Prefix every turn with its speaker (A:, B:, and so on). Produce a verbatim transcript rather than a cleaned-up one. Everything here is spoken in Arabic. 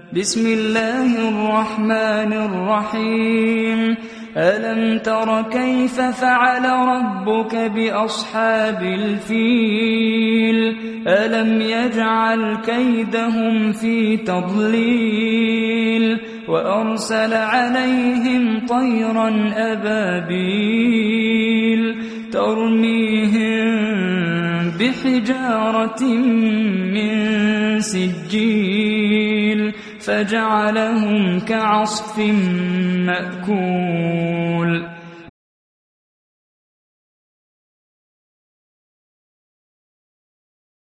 A: بسم الله الرحمن الرحيم ألم تر كيف فعل ربك بأصحاب الفيل ألم يجعل كيدهم في تضليل وأرسل عليهم طيرا أبابيل ترميهم بحجارة من سجيل فجعلهم كعصف مأكول